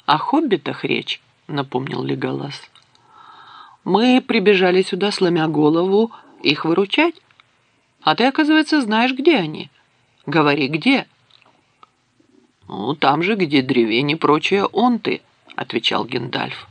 О хоббитах речь, напомнил Леголас. Мы прибежали сюда, сломя голову, их выручать. А ты, оказывается, знаешь, где они. Говори, где? Ну, там же, где древень и прочие онты, отвечал Гендальф.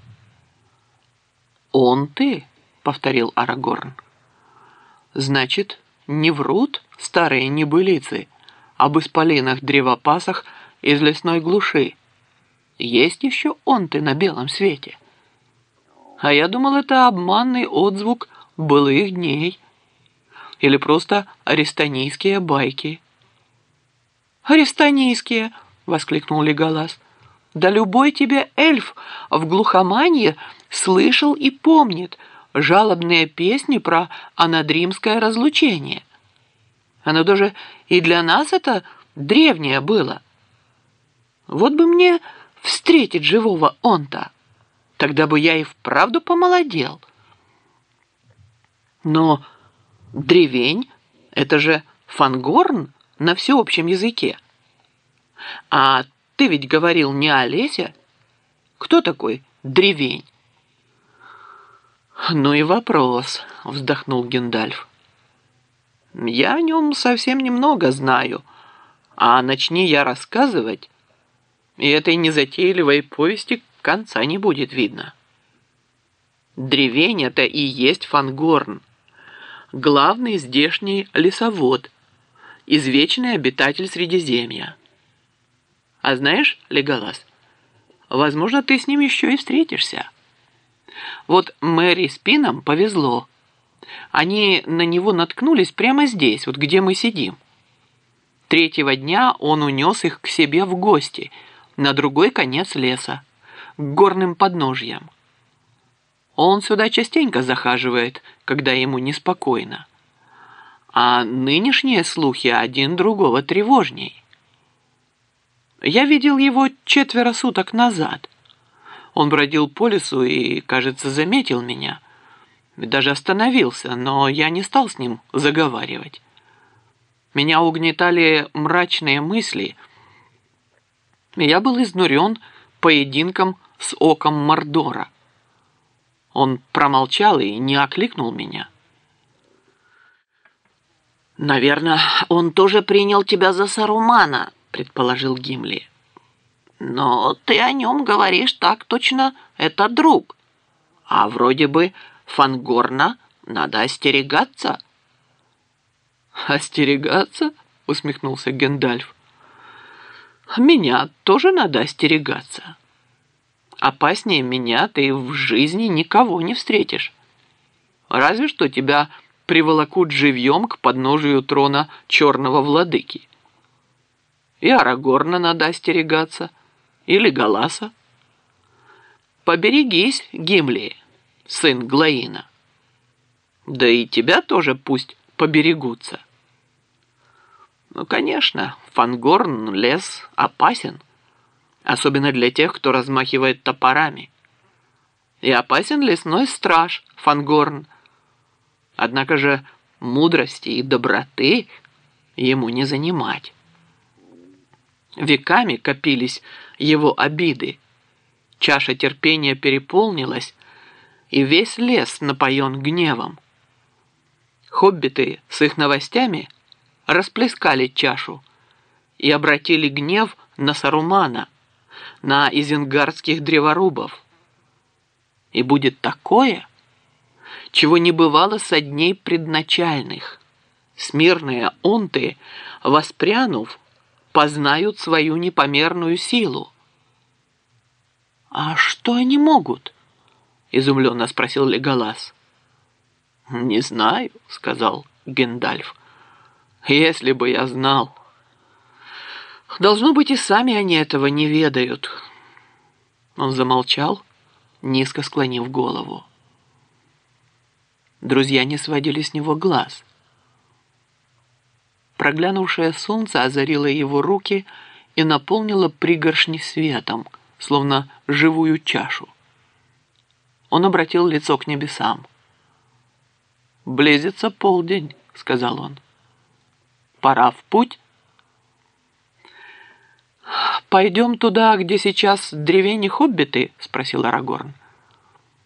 «Онты?» — повторил Арагорн. «Значит, не врут старые небылицы об исполинах древопасах из лесной глуши. Есть еще онты на белом свете. А я думал, это обманный отзвук былых дней или просто арестанийские байки». «Арестанийские!» — воскликнул Леголас. «Да любой тебе эльф в глухоманье слышал и помнит жалобные песни про анадримское разлучение. Оно даже и для нас это древнее было. Вот бы мне встретить живого онта, тогда бы я и вправду помолодел». «Но древень — это же фангорн на всеобщем языке. А ты ведь говорил не о лесе. Кто такой древень?» «Ну и вопрос», — вздохнул Гендальф. «Я о нем совсем немного знаю, а начни я рассказывать, и этой незатейливой повести конца не будет видно. Древень — это и есть Фангорн, главный здешний лесовод, извечный обитатель Средиземья. А знаешь, Леголас, возможно, ты с ним еще и встретишься. Вот Мэри с Пином повезло. Они на него наткнулись прямо здесь, вот где мы сидим. Третьего дня он унес их к себе в гости на другой конец леса, к горным подножьям. Он сюда частенько захаживает, когда ему неспокойно. А нынешние слухи один другого тревожней. Я видел его 4 суток назад. Он бродил по лесу и, кажется, заметил меня. Даже остановился, но я не стал с ним заговаривать. Меня угнетали мрачные мысли. Я был изнурен поединком с оком Мордора. Он промолчал и не окликнул меня. «Наверное, он тоже принял тебя за Сарумана», — предположил Гимли. «Но ты о нем говоришь так точно, это друг. А вроде бы Фангорна надо остерегаться». «Остерегаться?» — усмехнулся Гендальф. «Меня тоже надо остерегаться. Опаснее меня ты в жизни никого не встретишь. Разве что тебя приволокут живьем к подножию трона черного владыки. И Арагорна надо остерегаться, и Леголаса. Поберегись, Гимли, сын Глоина. Да и тебя тоже пусть поберегутся. Ну, конечно, Фангорн лес опасен, особенно для тех, кто размахивает топорами. И опасен лесной страж Фангорн. Однако же мудрости и доброты ему не занимать. Веками копились его обиды. Чаша терпения переполнилась, и весь лес напоен гневом. Хоббиты с их новостями расплескали чашу и обратили гнев на Сарумана, на изенгардских древорубов. И будет такое, чего не бывало со дней предначальных. Смирные онты, воспрянув, познают свою непомерную силу. «А что они могут?» — изумленно спросил Леголас. «Не знаю», — сказал Гендальф. «Если бы я знал. Должно быть, и сами они этого не ведают». Он замолчал, низко склонив голову. Друзья не сводили с него глаз. Проглянувшее солнце озарило его руки и наполнило пригоршни светом, словно живую чашу. Он обратил лицо к небесам. «Близится полдень», — сказал он. «Пора в путь». «Пойдем туда, где сейчас древени хоббиты?» — спросил Арагорн.